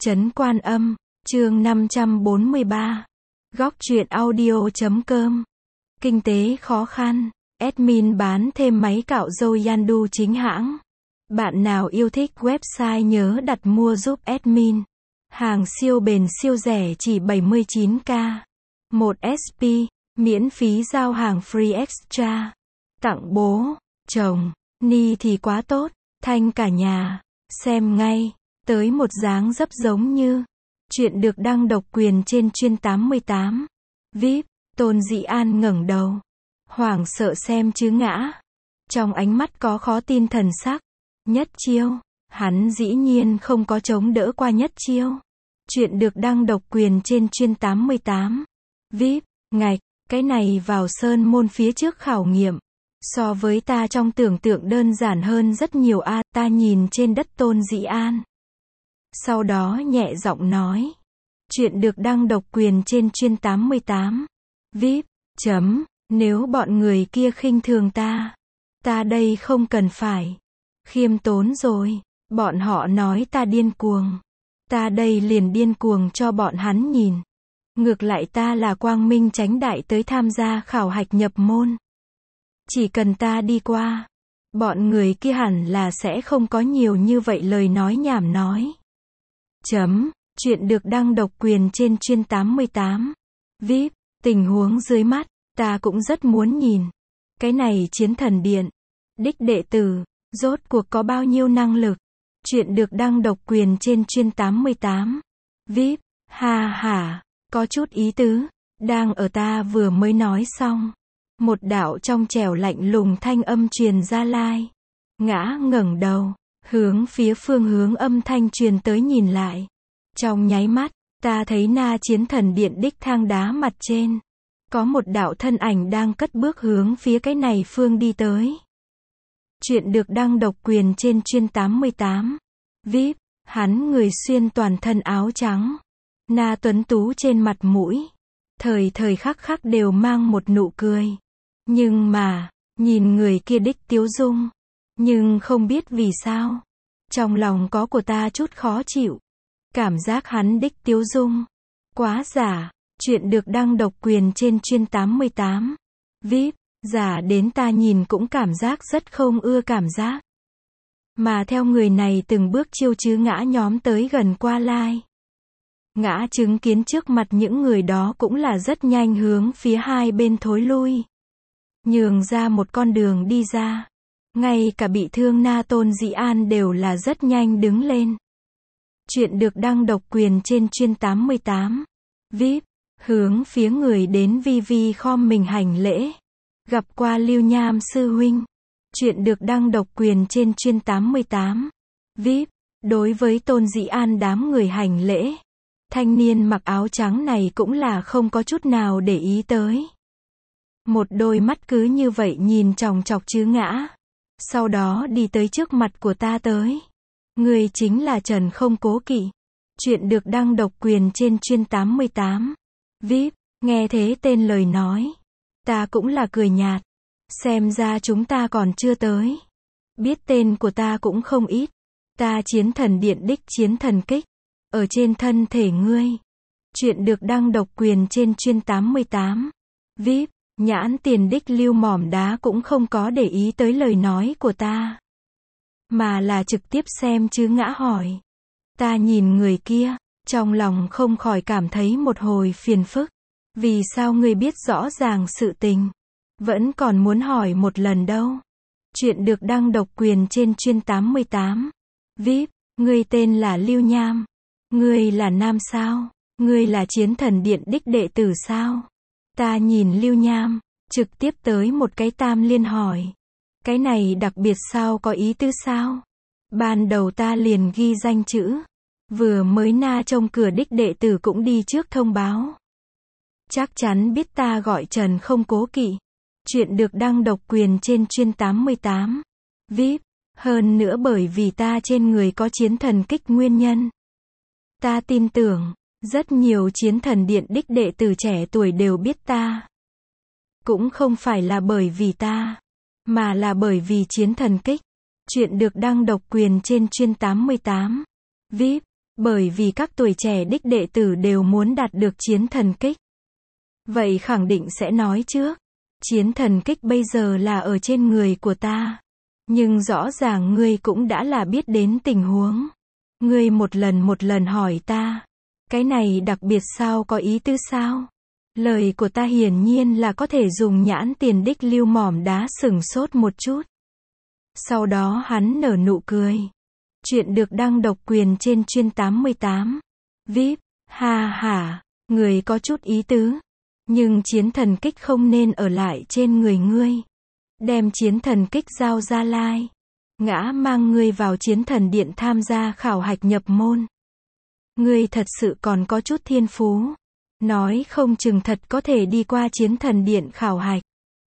Trấn Quan Âm, chương 543. Góc truyện audio.com. Kinh tế khó khăn, admin bán thêm máy cạo râu Yandu chính hãng. Bạn nào yêu thích website nhớ đặt mua giúp admin. Hàng siêu bền siêu rẻ chỉ 79k. 1 SP, miễn phí giao hàng free extra. Tặng bố, chồng, ni thì quá tốt, thanh cả nhà. Xem ngay, tới một dáng dấp giống như. Chuyện được đăng độc quyền trên Chuyên 88. VIP, Tôn Dĩ An ngẩng đầu. Hoảng sợ xem chứ ngã. Trong ánh mắt có khó tin thần sắc. Nhất chiêu, hắn dĩ nhiên không có chống đỡ qua nhất chiêu. Chuyện được đăng độc quyền trên Chuyên 88. VIP, ngạch, cái này vào sơn môn phía trước khảo nghiệm. So với ta trong tưởng tượng đơn giản hơn rất nhiều a, ta nhìn trên đất Tôn Dĩ An. Sau đó nhẹ giọng nói. Chuyện được đăng độc quyền trên Chuyên 88. VIP, nếu bọn người kia khinh thường ta đây không cần phải khiêm tốn rồi. Bọn họ nói ta điên cuồng. Ta đây liền điên cuồng cho bọn hắn nhìn. Ngược lại ta là quang minh chánh đại tới tham gia khảo hạch nhập môn. Chỉ cần ta đi qua, bọn người kia hẳn là sẽ không có nhiều như vậy lời nói nhảm nói. Chuyện được đăng độc quyền trên Chuyên 88. VIP, tình huống dưới mắt, ta cũng rất muốn nhìn. Cái này Chiến Thần Điện, đích đệ tử, rốt cuộc có bao nhiêu năng lực. Chuyện được đăng độc quyền trên Chuyên 88. VIP, có chút ý tứ. Đang ở ta vừa mới nói xong. Một đạo trong trẻo lạnh lùng thanh âm truyền ra lai. Ngã ngẩng đầu, hướng phía phương hướng âm thanh truyền tới nhìn lại. Trong nháy mắt, ta thấy na Chiến Thần Điện đích thang đá mặt trên. Có một đạo thân ảnh đang cất bước hướng phía cái này phương đi tới. Chuyện được đăng độc quyền trên Chuyên 88. VIP, hắn người xuyên toàn thân áo trắng. Na tuấn tú trên mặt mũi. Thời thời khắc khắc đều mang một nụ cười. Nhưng mà, nhìn người kia đích tiếu dung. Nhưng không biết vì sao. Trong lòng có của ta chút khó chịu. Cảm giác hắn đích tiếu dung. Quá giả. Chuyện được đăng độc quyền trên Chuyên 88. VIP, giả đến ta nhìn cũng cảm giác rất không ưa cảm giác. Mà theo người này từng bước chiêu chứ ngã nhóm tới gần qua lai. Ngã chứng kiến trước mặt những người đó cũng là rất nhanh hướng phía hai bên thối lui. Nhường ra một con đường đi ra. Ngay cả bị thương na Tôn Dĩ An đều là rất nhanh đứng lên. Chuyện được đăng độc quyền trên Chuyên 88. VIP, hướng phía người đến vi vi khom mình hành lễ. Gặp qua Lưu Nham sư huynh. Chuyện được đăng độc quyền trên Chuyên 88. VIP, đối với Tôn Dĩ An đám người hành lễ. Thanh niên mặc áo trắng này cũng là không có chút nào để ý tới. Một đôi mắt cứ như vậy nhìn chòng chọc chứ ngã. Sau đó đi tới trước mặt của ta tới. Người chính là Trần Không Cố Kỵ. Chuyện được đăng độc quyền trên Chuyên 88. VIP, nghe thế tên lời nói. Ta cũng là cười nhạt. Xem ra chúng ta còn chưa tới. Biết tên của ta cũng không ít. Ta Chiến Thần Điện đích Chiến Thần Kích. Ở trên thân thể ngươi. Chuyện được đăng độc quyền trên Chuyên 88. VIP, nhãn tiền đích Lưu Mỏm Đá cũng không có để ý tới lời nói của ta. Mà là trực tiếp xem chứ ngã hỏi. Ta nhìn người kia, trong lòng không khỏi cảm thấy một hồi phiền phức. Vì sao ngươi biết rõ ràng sự tình? Vẫn còn muốn hỏi một lần đâu. Chuyện được đăng độc quyền trên Chuyên 88. VIP, ngươi tên là Lưu Nham. Ngươi là nam sao? Ngươi là Chiến Thần Điện đích đệ tử sao? Ta nhìn Lưu Nham, trực tiếp tới một cái tam liên hỏi. Cái này đặc biệt sao, có ý tứ sao? Ban đầu ta liền ghi danh chữ. Vừa mới na trong cửa đích đệ tử cũng đi trước thông báo. Chắc chắn biết ta gọi Trần Không Cố Kỵ. Chuyện được đăng độc quyền trên Chuyên 88. VIP, hơn nữa bởi vì ta trên người có Chiến Thần Kích nguyên nhân. Ta tin tưởng, rất nhiều Chiến Thần Điện đích đệ tử trẻ tuổi đều biết ta. Cũng không phải là bởi vì ta, mà là bởi vì Chiến Thần Kích. Chuyện được đăng độc quyền trên Chuyên 88. VIP, Bởi vì các tuổi trẻ đích đệ tử đều muốn đạt được chiến thần kích. Vậy khẳng định sẽ nói trước. Chiến thần kích bây giờ là ở trên người của ta. Nhưng rõ ràng ngươi cũng đã là biết đến tình huống. Ngươi một lần hỏi ta. Cái này đặc biệt sao, có ý tứ sao? Lời của ta hiển nhiên là có thể dùng nhãn tiền đích Lưu Mỏm Đá sửng sốt một chút. Sau đó hắn nở nụ cười. Chuyện được đăng độc quyền trên chuyên 88. VIP, ha ha, người có chút ý tứ. Nhưng chiến thần kích không nên ở lại trên người ngươi. Đem chiến thần kích giao ra Lai. Ngã mang ngươi vào chiến thần điện tham gia khảo hạch nhập môn. Ngươi thật sự còn có chút thiên phú. Nói không chừng thật có thể đi qua chiến thần điện khảo hạch.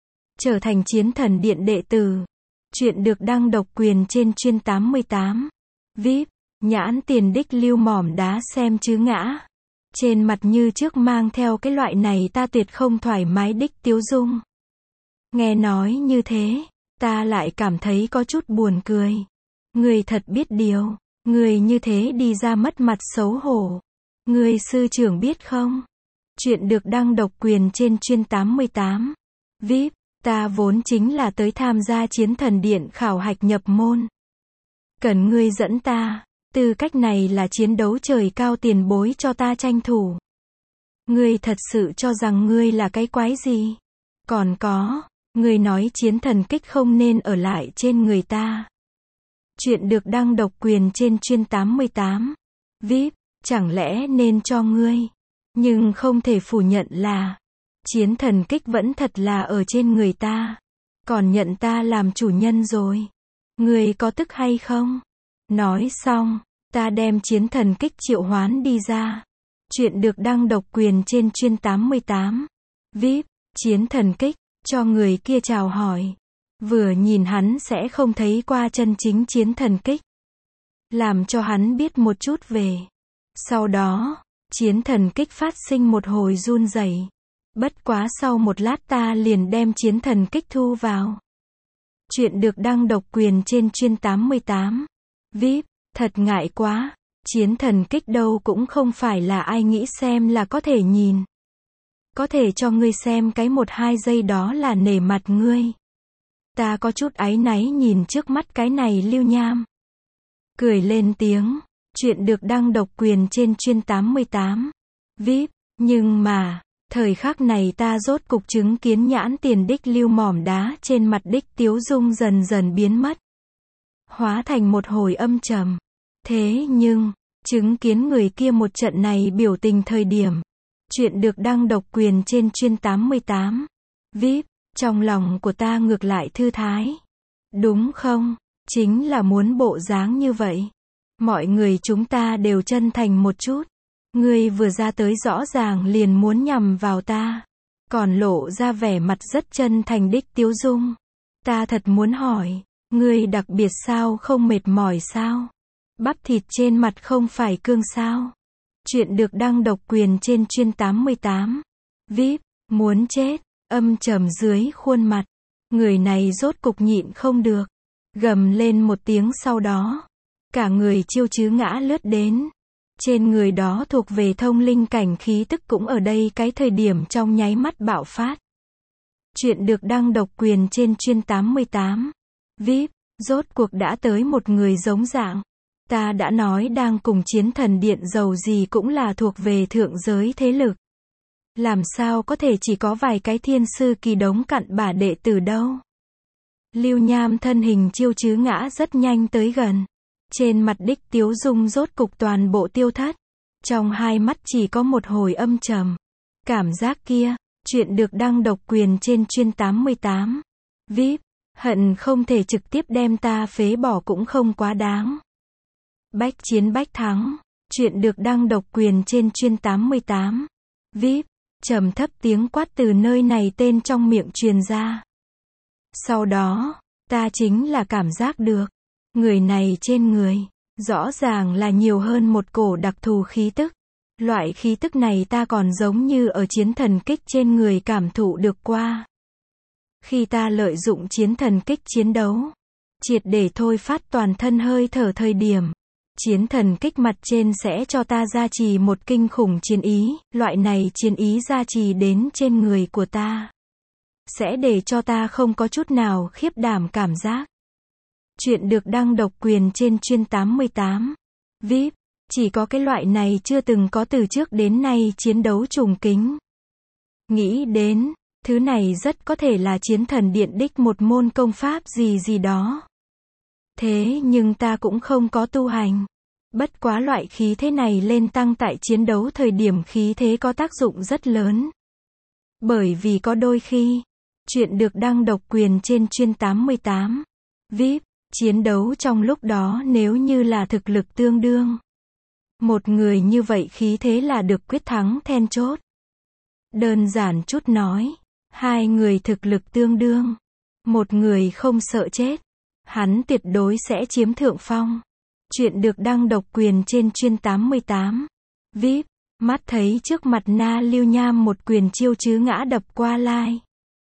Trở thành chiến thần điện đệ tử. Chuyện được đăng độc quyền trên chuyên 88. VIP, nhãn tiền đích Lưu Mỏm Đá xem chứ ngã. Trên mặt như trước mang theo cái loại này ta tuyệt không thoải mái đích tiếu dung. Nghe nói như thế, ta lại cảm thấy có chút buồn cười. Người thật biết điều, người như thế đi ra mất mặt xấu hổ. Người sư trưởng biết không? Chuyện được đăng độc quyền trên chuyên 88. VIP, ta vốn chính là tới tham gia chiến thần điện khảo hạch nhập môn. Cần ngươi dẫn ta, tư cách này là chiến đấu trời cao tiền bối cho ta tranh thủ. Ngươi thật sự cho rằng ngươi là cái quái gì? Còn có, ngươi nói chiến thần kích không nên ở lại trên người ta. Chuyện được đăng độc quyền trên chuyên 88. VIP, chẳng lẽ nên cho ngươi? Nhưng không thể phủ nhận là chiến thần kích vẫn thật là ở trên người ta. Còn nhận ta làm chủ nhân rồi. Ngươi có tức hay không? Nói xong, ta đem chiến thần kích triệu hoán đi ra. Chuyện được đăng độc quyền trên chuyên 88. VIP, chiến thần kích, cho người kia chào hỏi. Vừa nhìn hắn sẽ không thấy qua chân chính chiến thần kích. Làm cho hắn biết một chút về. Sau đó, chiến thần kích phát sinh một hồi run rẩy. Bất quá sau một lát ta liền đem chiến thần kích thu vào. Chuyện được đăng độc quyền trên chuyên 88. VIP, thật ngại quá. Chiến thần kích đâu cũng không phải là ai nghĩ xem là có thể nhìn. Có thể cho ngươi xem cái 1-2 giây đó là nể mặt ngươi. Ta có chút áy náy nhìn trước mắt cái này Lưu Nham. Cười lên tiếng. Chuyện được đăng độc quyền trên chuyên 88. VIP, nhưng mà, thời khắc này ta rốt cục chứng kiến nhãn tiền đích Lưu Mỏm Đá trên mặt đích tiếu dung dần dần biến mất. Hóa thành một hồi âm trầm. Thế nhưng, chứng kiến người kia một trận này biểu tình thời điểm. Chuyện được đăng độc quyền trên chuyên 88. VIP, trong lòng của ta ngược lại thư thái. Đúng không? Chính là muốn bộ dáng như vậy. Mọi người chúng ta đều chân thành một chút. Ngươi vừa ra tới rõ ràng liền muốn nhằm vào ta. Còn lộ ra vẻ mặt rất chân thành đích tiếu dung. Ta thật muốn hỏi, ngươi đặc biệt sao, không mệt mỏi sao? Bắp thịt trên mặt không phải cương sao? Chuyện được đăng độc quyền trên chuyên 88. VIP, muốn chết, âm trầm dưới khuôn mặt. Người này rốt cục nhịn không được. Gầm lên một tiếng sau đó. Cả người chiêu chứ ngã lướt đến. Trên người đó thuộc về thông linh cảnh khí tức cũng ở đây cái thời điểm trong nháy mắt bạo phát. Chuyện được đăng độc quyền trên chuyên 88. VIP, rốt cuộc đã tới một người giống dạng. Ta đã nói đang cùng chiến thần điện dầu gì cũng là thuộc về thượng giới thế lực. Làm sao có thể chỉ có vài cái thiên sư kỳ đống cặn bã đệ tử đâu. Lưu Nham thân hình chiêu chứ ngã rất nhanh tới gần. Trên mặt đích tiếu dung rốt cục toàn bộ tiêu thất. Trong hai mắt chỉ có một hồi âm trầm. Cảm giác kia, chuyện được đăng độc quyền trên chuyên 88. VIP, hận không thể trực tiếp đem ta phế bỏ cũng không quá đáng. Bách chiến bách thắng. Chuyện được đăng độc quyền trên chuyên 88. VIP, trầm thấp tiếng quát từ nơi này tên trong miệng truyền ra. Sau đó, ta chính là cảm giác được. Người này trên người, rõ ràng là nhiều hơn một cổ đặc thù khí tức. Loại khí tức này ta còn giống như ở chiến thần kích trên người cảm thụ được qua. Khi ta lợi dụng chiến thần kích chiến đấu, triệt để thôi phát toàn thân hơi thở thời điểm, Chiến thần kích mặt trên sẽ cho ta gia trì một kinh khủng chiến ý, loại này chiến ý gia trì đến trên người của ta. Sẽ để cho ta không có chút nào khiếp đảm cảm giác. Chuyện được đăng độc quyền trên chuyên 88. VIP. Chỉ có cái loại này chưa từng có từ trước đến nay chiến đấu trùng kính. Nghĩ đến, thứ này rất có thể là chiến thần điện đích một môn công pháp gì gì đó. Thế nhưng ta cũng không có tu hành. Bất quá loại khí thế này lên tăng tại chiến đấu thời điểm khí thế có tác dụng rất lớn. Bởi vì có đôi khi, chuyện được đăng độc quyền trên chuyên 88. VIP. Chiến đấu trong lúc đó nếu như là thực lực tương đương. Một người như vậy khí thế là được quyết thắng then chốt. Đơn giản chút nói, hai người thực lực tương đương. Một người không sợ chết. Hắn tuyệt đối sẽ chiếm thượng phong. Chuyện được đăng độc quyền trên chuyên 88. VIP. Mắt thấy trước mặt Na Lưu Nham một quyền chiêu chứ ngã đập qua lai.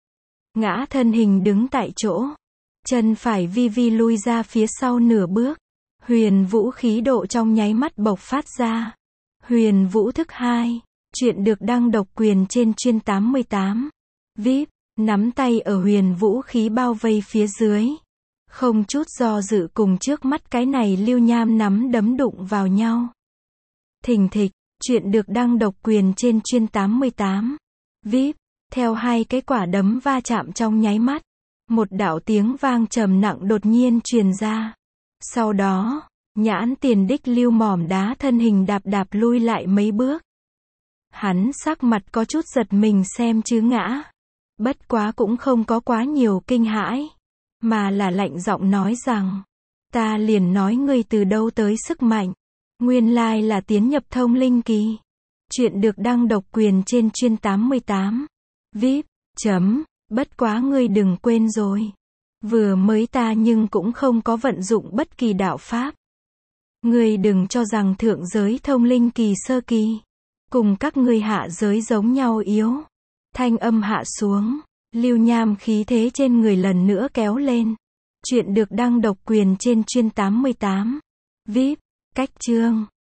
Ngã thân hình đứng tại chỗ. Chân phải vi vi lui ra phía sau nửa bước. Huyền vũ khí độ trong nháy mắt bộc phát ra. Huyền vũ thức 2. Chuyện được đăng độc quyền trên chuyên 88. VIP. Nắm tay ở huyền vũ khí bao vây phía dưới. Không chút do dự cùng trước mắt cái này Lưu Nham nắm đấm đụng vào nhau. Thình thịch. Chuyện được đăng độc quyền trên chuyên 88. VIP. Theo hai cái quả đấm va chạm trong nháy mắt. Một đạo tiếng vang trầm nặng đột nhiên truyền ra. Sau đó, nhãn tiền đích Lưu mỏm đá thân hình đạp đạp lui lại mấy bước. Hắn sắc mặt có chút giật mình xem chứ ngã. Bất quá cũng không có quá nhiều kinh hãi. Mà là lạnh giọng nói rằng. Ta liền nói ngươi từ đâu tới sức mạnh. Nguyên lai là tiến nhập thông linh kỳ. Chuyện được đăng độc quyền trên chuyên 88. VIP. Bất quá ngươi đừng quên rồi. Vừa mới ta nhưng cũng không có vận dụng bất kỳ đạo pháp. Ngươi đừng cho rằng thượng giới thông linh kỳ sơ kỳ. Cùng các ngươi hạ giới giống nhau yếu. Thanh âm hạ xuống. Lưu Nham khí thế trên người lần nữa kéo lên. Chuyện được đăng độc quyền trên chuyên 88. VIP. Cách chương.